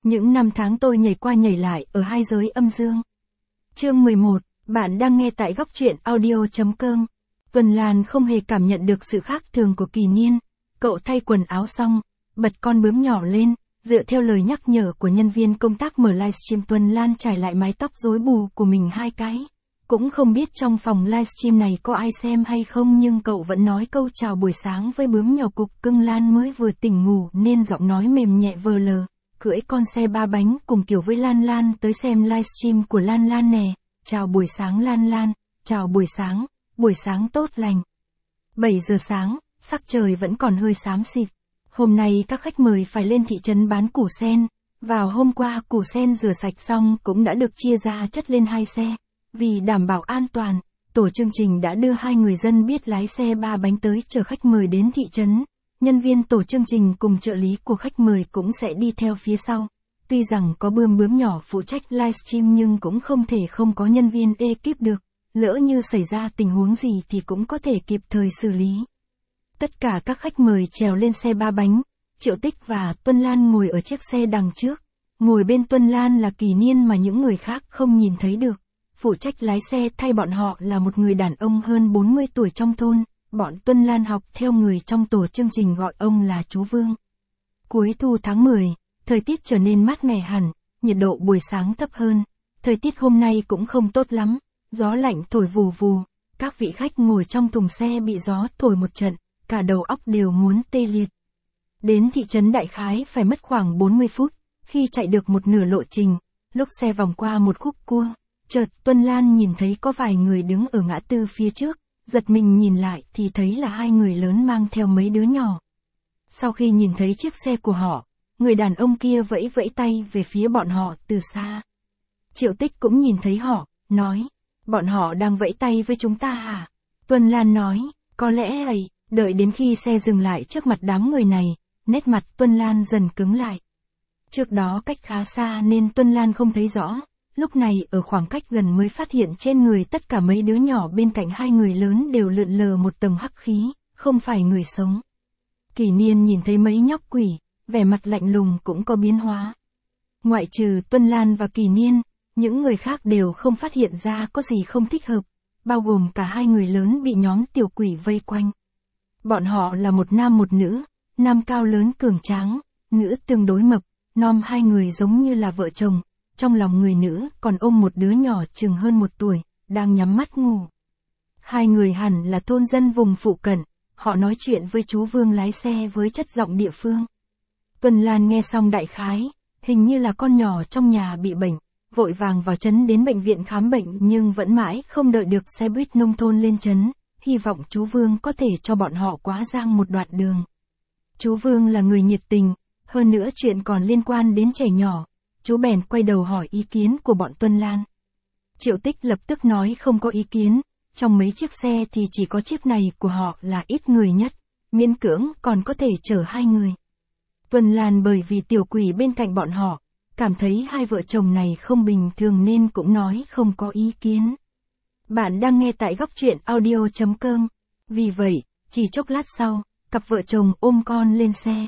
Những năm tháng tôi nhảy qua nhảy lại ở hai giới âm dương. Chương 11, bạn đang nghe tại góc truyện audio.com. Tuần Lan không hề cảm nhận được sự khác thường của Kỳ Niên. Cậu thay quần áo xong, bật con bướm nhỏ lên, dựa theo lời nhắc nhở của nhân viên công tác mở livestream. Tuần Lan trải lại mái tóc rối bù của mình 2 cái. Cũng không biết trong phòng livestream này có ai xem hay không, nhưng cậu vẫn nói câu chào buổi sáng với bướm nhỏ cục cưng. Lan mới vừa tỉnh ngủ nên giọng nói mềm nhẹ vờ lờ. Cưỡi con xe 3 bánh cùng kiểu với Lan Lan tới xem livestream của Lan Lan nè. Chào buổi sáng Lan Lan, chào buổi sáng tốt lành. 7 giờ sáng, sắc trời vẫn còn hơi xám xịt. Hôm nay các khách mời phải lên thị trấn bán củ sen. Vào hôm qua củ sen rửa sạch xong cũng đã được chia ra chất lên 2 xe. Vì đảm bảo an toàn, tổ chương trình đã đưa 2 người dân biết lái xe 3 bánh tới chở khách mời đến thị trấn. Nhân viên tổ chương trình cùng trợ lý của khách mời cũng sẽ đi theo phía sau. Tuy rằng có bướm nhỏ phụ trách livestream nhưng cũng không thể không có nhân viên ekip được. Lỡ như xảy ra tình huống gì thì cũng có thể kịp thời xử lý. Tất cả các khách mời trèo lên xe 3 bánh. Triệu Tích và Tuân Lan ngồi ở chiếc xe đằng trước. Ngồi bên Tuân Lan là Kỳ Niên mà những người khác không nhìn thấy được. Phụ trách lái xe thay bọn họ là một người đàn ông hơn 40 tuổi trong thôn. Bọn Tuân Lan học theo người trong tổ chương trình gọi ông là chú Vương. Cuối thu tháng 10, thời tiết trở nên mát mẻ hẳn, nhiệt độ buổi sáng thấp hơn. Thời tiết hôm nay cũng không tốt lắm, gió lạnh thổi vù vù. Các vị khách ngồi trong thùng xe bị gió thổi một trận, cả đầu óc đều muốn tê liệt. Đến thị trấn đại khái phải mất khoảng 40 phút, khi chạy được một nửa lộ trình, lúc xe vòng qua một khúc cua, chợt Tuân Lan nhìn thấy có vài người đứng ở ngã tư phía trước. Giật mình nhìn lại thì thấy là 2 người lớn mang theo mấy đứa nhỏ. Sau khi nhìn thấy chiếc xe của họ, người đàn ông kia vẫy vẫy tay về phía bọn họ từ xa. Triệu Tích cũng nhìn thấy họ, nói, bọn họ đang vẫy tay với chúng ta hả? Tuân Lan nói, có lẽ ấy. Đợi đến khi xe dừng lại trước mặt đám người này, nét mặt Tuân Lan dần cứng lại. Trước đó cách khá xa nên Tuân Lan không thấy rõ. Lúc này ở khoảng cách gần mới phát hiện trên người tất cả mấy đứa nhỏ bên cạnh 2 người lớn đều lượn lờ một tầng hắc khí, không phải người sống. Kỳ Niên nhìn thấy mấy nhóc quỷ, vẻ mặt lạnh lùng cũng có biến hóa. Ngoại trừ Tuân Lan và Kỳ Niên, những người khác đều không phát hiện ra có gì không thích hợp, bao gồm cả 2 người lớn bị nhóm tiểu quỷ vây quanh. Bọn họ là một nam một nữ, nam cao lớn cường tráng, nữ tương đối mập, nom 2 người giống như là vợ chồng. Trong lòng người nữ còn ôm một đứa nhỏ chừng hơn 1 tuổi, đang nhắm mắt ngủ. 2 người hẳn là thôn dân vùng phụ cận, họ nói chuyện với chú Vương lái xe với chất giọng địa phương. Tuân Lan nghe xong đại khái, hình như là con nhỏ trong nhà bị bệnh, vội vàng vào trấn đến bệnh viện khám bệnh nhưng vẫn mãi không đợi được xe buýt nông thôn lên trấn, hy vọng chú Vương có thể cho bọn họ quá giang một đoạn đường. Chú Vương là người nhiệt tình, hơn nữa chuyện còn liên quan đến trẻ nhỏ. Chú bèn quay đầu hỏi ý kiến của bọn Tuân Lan. Triệu Tích lập tức nói không có ý kiến, trong mấy chiếc xe thì chỉ có chiếc này của họ là ít người nhất, miễn cưỡng còn có thể chở 2 người. Tuân Lan bởi vì tiểu quỷ bên cạnh bọn họ, cảm thấy 2 vợ chồng này không bình thường nên cũng nói không có ý kiến. Bạn đang nghe tại góc truyện audio.com, vì vậy, chỉ chốc lát sau, cặp vợ chồng ôm con lên xe.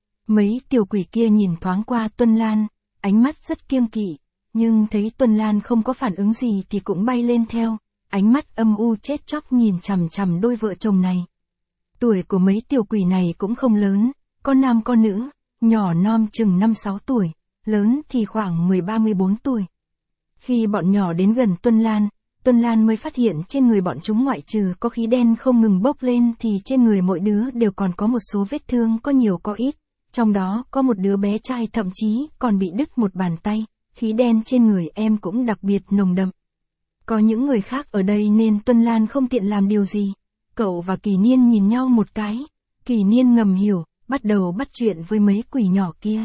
Mấy tiểu quỷ kia nhìn thoáng qua Tuân Lan. Ánh mắt rất kiêng kỵ, nhưng thấy Tuân Lan không có phản ứng gì thì cũng bay lên theo, ánh mắt âm u chết chóc nhìn chằm chằm đôi vợ chồng này. Tuổi của mấy tiểu quỷ này cũng không lớn, con nam con nữ, nhỏ non chừng 5-6 tuổi, lớn thì khoảng 13-14 tuổi. Khi bọn nhỏ đến gần Tuân Lan mới phát hiện trên người bọn chúng ngoại trừ có khí đen không ngừng bốc lên thì trên người mỗi đứa đều còn có một số vết thương có nhiều có ít. Trong đó có một đứa bé trai thậm chí còn bị đứt một bàn tay, khí đen trên người em cũng đặc biệt nồng đậm. Có những người khác ở đây nên Tuân Lan không tiện làm điều gì. Cậu và Kỳ Niên nhìn nhau một cái, Kỳ Niên ngầm hiểu, bắt đầu bắt chuyện với mấy quỷ nhỏ kia.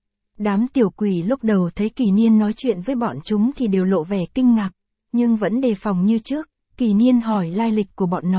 Đám tiểu quỷ lúc đầu thấy Kỳ Niên nói chuyện với bọn chúng thì đều lộ vẻ kinh ngạc, nhưng vẫn đề phòng như trước. Kỳ Niên hỏi lai lịch của bọn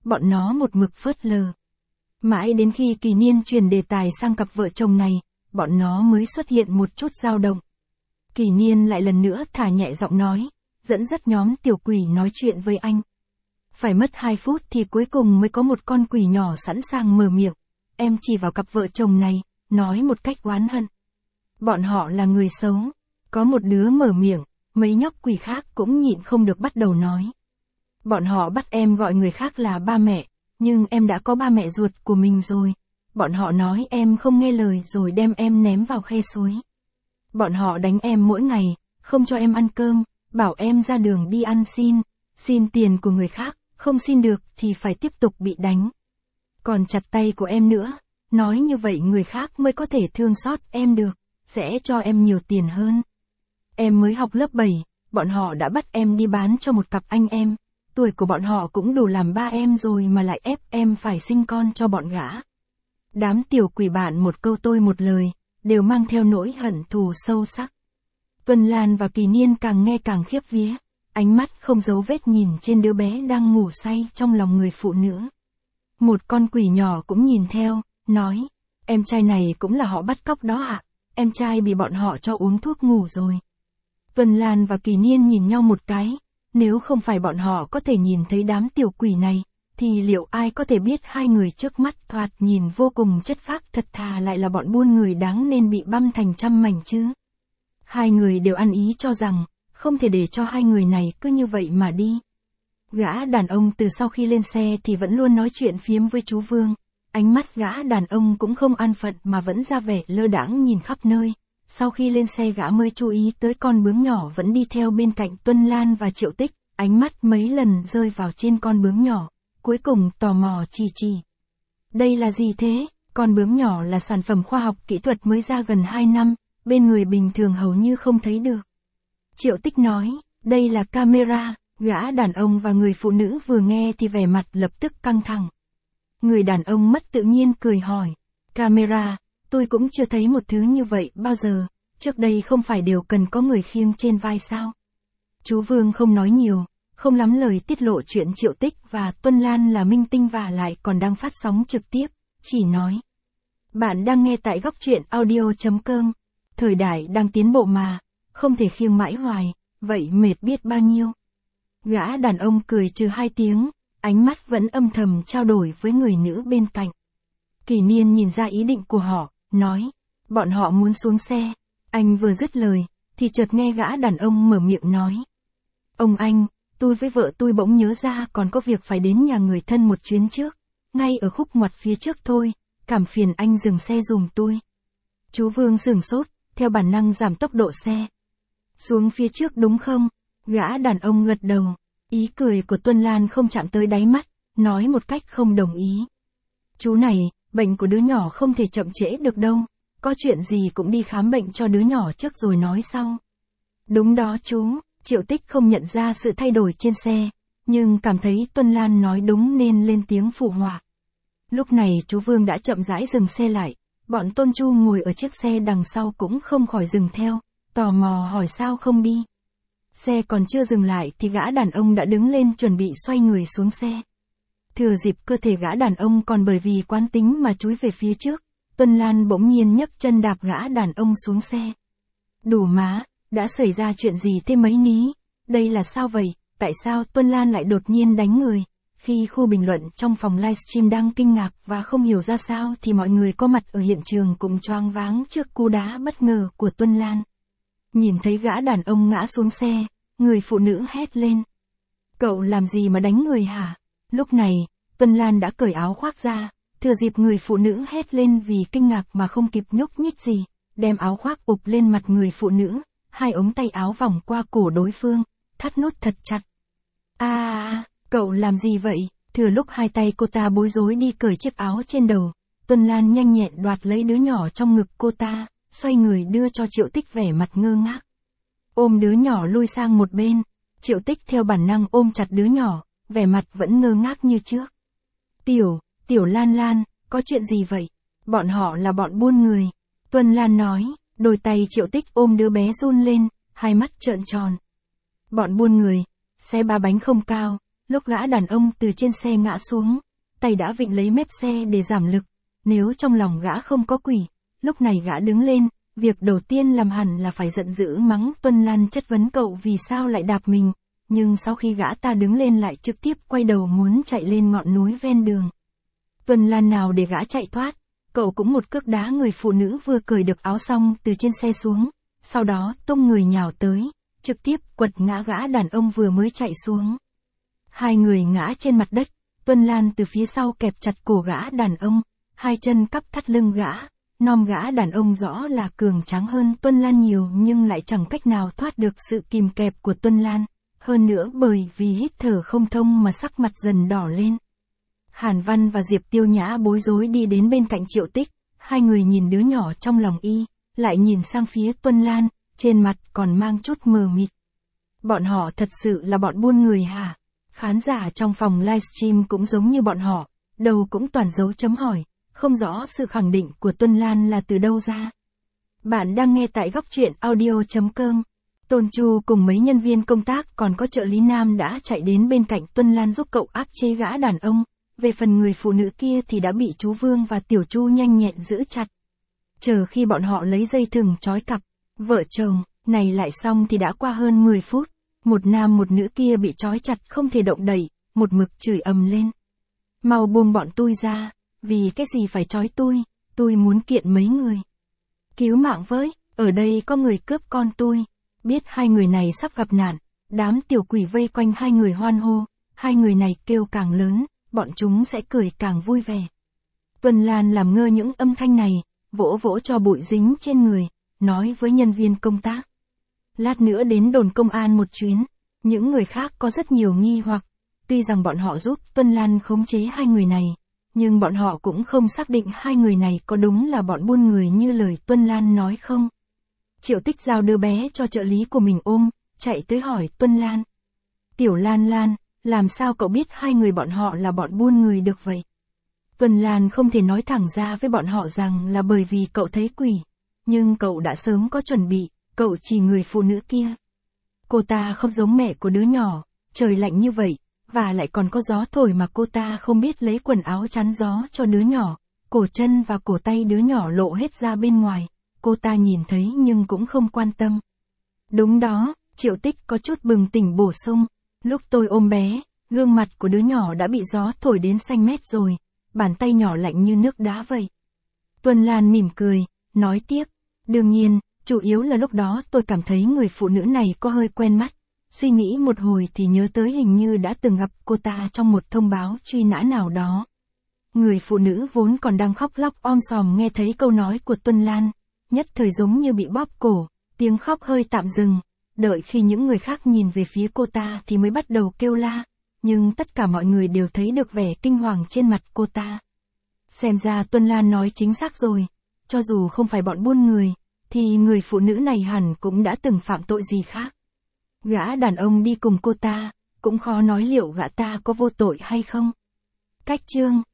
nó một mực phớt lờ. Mãi đến khi Kỳ Niên chuyển đề tài sang cặp vợ chồng này, bọn nó mới xuất hiện một chút dao động. Kỳ Niên lại lần nữa thả nhẹ giọng nói, dẫn dắt nhóm tiểu quỷ nói chuyện với anh. Phải mất 2 phút thì cuối cùng mới có một con quỷ nhỏ sẵn sàng mở miệng. Em chỉ vào cặp vợ chồng này, nói một cách oán hận. Bọn họ là người xấu. Có một đứa mở miệng, mấy nhóc quỷ khác cũng nhịn không được bắt đầu nói. Bọn họ bắt em gọi người khác là ba mẹ, nhưng em đã có ba mẹ ruột của mình rồi. Bọn họ nói em không nghe lời rồi đem em ném vào khe suối. Bọn họ đánh em mỗi ngày, không cho em ăn cơm, bảo em ra đường đi ăn xin tiền của người khác, không xin được thì phải tiếp tục bị đánh. Còn chặt tay của em nữa, nói như vậy người khác mới có thể thương xót em được, sẽ cho em nhiều tiền hơn. Em mới học lớp 7, bọn họ đã bắt em đi bán cho một cặp anh em, tuổi của bọn họ cũng đủ làm ba em rồi mà lại ép em phải sinh con cho bọn gã. Đám tiểu quỷ bạn một câu tôi một lời, đều mang theo nỗi hận thù sâu sắc. Tuần Lan và Kỳ Niên càng nghe càng khiếp vía, ánh mắt không giấu vết nhìn trên đứa bé đang ngủ say trong lòng người phụ nữ. Một con quỷ nhỏ cũng nhìn theo, nói, em trai này cũng là họ bắt cóc đó ạ, em trai bị bọn họ cho uống thuốc ngủ rồi. Tuần Lan và Kỳ Niên nhìn nhau một cái, nếu không phải bọn họ có thể nhìn thấy đám tiểu quỷ này, thì liệu ai có thể biết hai người trước mắt thoạt nhìn vô cùng chất phác thật thà lại là bọn buôn người đáng nên bị băm thành trăm mảnh chứ. Hai người đều ăn ý cho rằng, không thể để cho hai người này cứ như vậy mà đi. Gã đàn ông từ sau khi lên xe thì vẫn luôn nói chuyện phiếm với chú Vương, ánh mắt gã đàn ông cũng không an phận mà vẫn ra vẻ lơ đãng nhìn khắp nơi. Sau khi lên xe gã mới chú ý tới con bướm nhỏ vẫn đi theo bên cạnh Tuân Lan và Triệu Tích, ánh mắt mấy lần rơi vào trên con bướm nhỏ, cuối cùng tò mò chỉ. Đây là gì thế? Con bướm nhỏ là sản phẩm khoa học kỹ thuật mới ra gần 2 năm, bên người bình thường hầu như không thấy được. Triệu Tích nói, đây là camera, gã đàn ông và người phụ nữ vừa nghe thì vẻ mặt lập tức căng thẳng. Người đàn ông mất tự nhiên cười hỏi, camera, tôi cũng chưa thấy một thứ như vậy bao giờ, trước đây không phải đều cần có người khiêng trên vai sao? Chú Vương không nói nhiều, không lắm lời tiết lộ chuyện Triệu Tích và Tuân Lan là minh tinh và lại còn đang phát sóng trực tiếp, chỉ nói. Bạn đang nghe tại góc truyện audio.com, thời đại đang tiến bộ mà, không thể khiêng mãi hoài, vậy mệt biết bao nhiêu. Gã đàn ông cười trừ 2 tiếng, ánh mắt vẫn âm thầm trao đổi với người nữ bên cạnh. Kỳ Niên nhìn ra ý định của họ, nói, bọn họ muốn xuống xe. Anh vừa dứt lời, thì chợt nghe gã đàn ông mở miệng nói. Ông anh, tôi với vợ tôi bỗng nhớ ra còn có việc phải đến nhà người thân một chuyến trước, ngay ở khúc ngoặt phía trước thôi, cảm phiền anh dừng xe giùm tôi. Chú Vương sửng sốt, theo bản năng giảm tốc độ xe. Xuống phía trước đúng không? Gã đàn ông gật đầu, ý cười của Tuân Lan không chạm tới đáy mắt, nói một cách không đồng ý. Chú này, bệnh của đứa nhỏ không thể chậm trễ được đâu, có chuyện gì cũng đi khám bệnh cho đứa nhỏ trước rồi nói sau. Đúng đó chú, Triệu Tích không nhận ra sự thay đổi trên xe, nhưng cảm thấy Tuân Lan nói đúng nên lên tiếng phụ họa. Lúc này chú Vương đã chậm rãi dừng xe lại, bọn Tôn Chu ngồi ở chiếc xe đằng sau cũng không khỏi dừng theo, tò mò hỏi sao không đi. Xe còn chưa dừng lại thì gã đàn ông đã đứng lên chuẩn bị xoay người xuống xe. Thừa dịp cơ thể gã đàn ông còn bởi vì quán tính mà chúi về phía trước, Tuân Lan bỗng nhiên nhấc chân đạp gã đàn ông xuống xe. Đủ má, đã xảy ra chuyện gì thế mấy ní? Đây là sao vậy? Tại sao Tuân Lan lại đột nhiên đánh người? Khi khu bình luận trong phòng livestream đang kinh ngạc và không hiểu ra sao thì mọi người có mặt ở hiện trường cũng choáng váng trước cú đá bất ngờ của Tuân Lan. Nhìn thấy gã đàn ông ngã xuống xe, người phụ nữ hét lên. Cậu làm gì mà đánh người hả? Lúc này, Tuân Lan đã cởi áo khoác ra, thừa dịp người phụ nữ hét lên vì kinh ngạc mà không kịp nhúc nhích gì, đem áo khoác ụp lên mặt người phụ nữ, 2 ống tay áo vòng qua cổ đối phương, thắt nút thật chặt. Cậu làm gì vậy? Thừa lúc 2 tay cô ta bối rối đi cởi chiếc áo trên đầu, Tuân Lan nhanh nhẹn đoạt lấy đứa nhỏ trong ngực cô ta, xoay người đưa cho Triệu Tích vẻ mặt ngơ ngác. Ôm đứa nhỏ lui sang một bên, Triệu Tích theo bản năng ôm chặt đứa nhỏ, vẻ mặt vẫn ngơ ngác như trước. Tiểu Lan, có chuyện gì vậy? Bọn họ là bọn buôn người. Tuân Lan nói, đôi tay Triệu Tích ôm đứa bé run lên, hai mắt trợn tròn. Bọn buôn người, xe 3 bánh không cao, lúc gã đàn ông từ trên xe ngã xuống, tay đã vịn lấy mép xe để giảm lực. Nếu trong lòng gã không có quỷ, lúc này gã đứng lên, việc đầu tiên làm hẳn là phải giận dữ mắng Tuân Lan chất vấn cậu vì sao lại đạp mình, nhưng sau khi gã ta đứng lên lại trực tiếp quay đầu muốn chạy lên ngọn núi ven đường. Tuân Lan nào để gã chạy thoát, cậu cũng một cước đá người phụ nữ vừa cởi được áo xong từ trên xe xuống, sau đó tung người nhào tới, trực tiếp quật ngã gã đàn ông vừa mới chạy xuống. Hai người ngã trên mặt đất, Tuân Lan từ phía sau kẹp chặt cổ gã đàn ông, hai chân cắp thắt lưng gã, nom gã đàn ông rõ là cường tráng hơn Tuân Lan nhiều nhưng lại chẳng cách nào thoát được sự kìm kẹp của Tuân Lan, hơn nữa bởi vì hít thở không thông mà sắc mặt dần đỏ lên. Hàn Văn và Diệp Tiêu Nhã bối rối đi đến bên cạnh Triệu Tích, hai người nhìn đứa nhỏ trong lòng y, lại nhìn sang phía Tuân Lan, trên mặt còn mang chút mờ mịt. Bọn họ thật sự là bọn buôn người hả? Khán giả trong phòng livestream cũng giống như bọn họ, đầu cũng toàn dấu chấm hỏi, không rõ sự khẳng định của Tuân Lan là từ đâu ra. Bạn đang nghe tại góc truyện audio.com. Tôn Chu cùng mấy nhân viên công tác còn có trợ lý nam đã chạy đến bên cạnh Tuân Lan giúp cậu áp chế gã đàn ông, về phần người phụ nữ kia thì đã bị chú Vương và Tiểu Chu nhanh nhẹn giữ chặt. Chờ khi bọn họ lấy dây thừng trói cặp, vợ chồng, này lại xong thì đã qua hơn 10 phút, một nam một nữ kia bị trói chặt không thể động đậy, một mực chửi ầm lên. Mau buông bọn tôi ra, vì cái gì phải trói tôi muốn kiện mấy người. Cứu mạng với, ở đây có người cướp con tôi. Biết hai người này sắp gặp nạn, đám tiểu quỷ vây quanh hai người hoan hô, hai người này kêu càng lớn, bọn chúng sẽ cười càng vui vẻ. Tuân Lan làm ngơ những âm thanh này, vỗ vỗ cho bụi dính trên người, nói với nhân viên công tác. Lát nữa đến đồn công an một chuyến, những người khác có rất nhiều nghi hoặc, tuy rằng bọn họ giúp Tuân Lan khống chế hai người này, nhưng bọn họ cũng không xác định hai người này có đúng là bọn buôn người như lời Tuân Lan nói không. Triệu Tích giao đưa bé cho trợ lý của mình ôm, chạy tới hỏi Tuân Lan. Tiểu Lan Lan, làm sao cậu biết hai người bọn họ là bọn buôn người được vậy? Tuân Lan không thể nói thẳng ra với bọn họ rằng là bởi vì cậu thấy quỷ, nhưng cậu đã sớm có chuẩn bị, cậu chỉ người phụ nữ kia. Cô ta không giống mẹ của đứa nhỏ, trời lạnh như vậy, và lại còn có gió thổi mà cô ta không biết lấy quần áo chắn gió cho đứa nhỏ, cổ chân và cổ tay đứa nhỏ lộ hết ra bên ngoài, cô ta nhìn thấy nhưng cũng không quan tâm. Đúng đó, Triệu Tích có chút bừng tỉnh bổ sung, lúc tôi ôm bé, gương mặt của đứa nhỏ đã bị gió thổi đến xanh mét rồi, bàn tay nhỏ lạnh như nước đá vậy. Tuân Lan mỉm cười, nói tiếp, đương nhiên, chủ yếu là lúc đó tôi cảm thấy người phụ nữ này có hơi quen mắt, suy nghĩ một hồi thì nhớ tới hình như đã từng gặp cô ta trong một thông báo truy nã nào đó. Người phụ nữ vốn còn đang khóc lóc om sòm nghe thấy câu nói của Tuân Lan, nhất thời giống như bị bóp cổ, tiếng khóc hơi tạm dừng, đợi khi những người khác nhìn về phía cô ta thì mới bắt đầu kêu la, nhưng tất cả mọi người đều thấy được vẻ kinh hoàng trên mặt cô ta. Xem ra Tuân Lan nói chính xác rồi, cho dù không phải bọn buôn người, thì người phụ nữ này hẳn cũng đã từng phạm tội gì khác. Gã đàn ông đi cùng cô ta, cũng khó nói liệu gã ta có vô tội hay không. Cách chương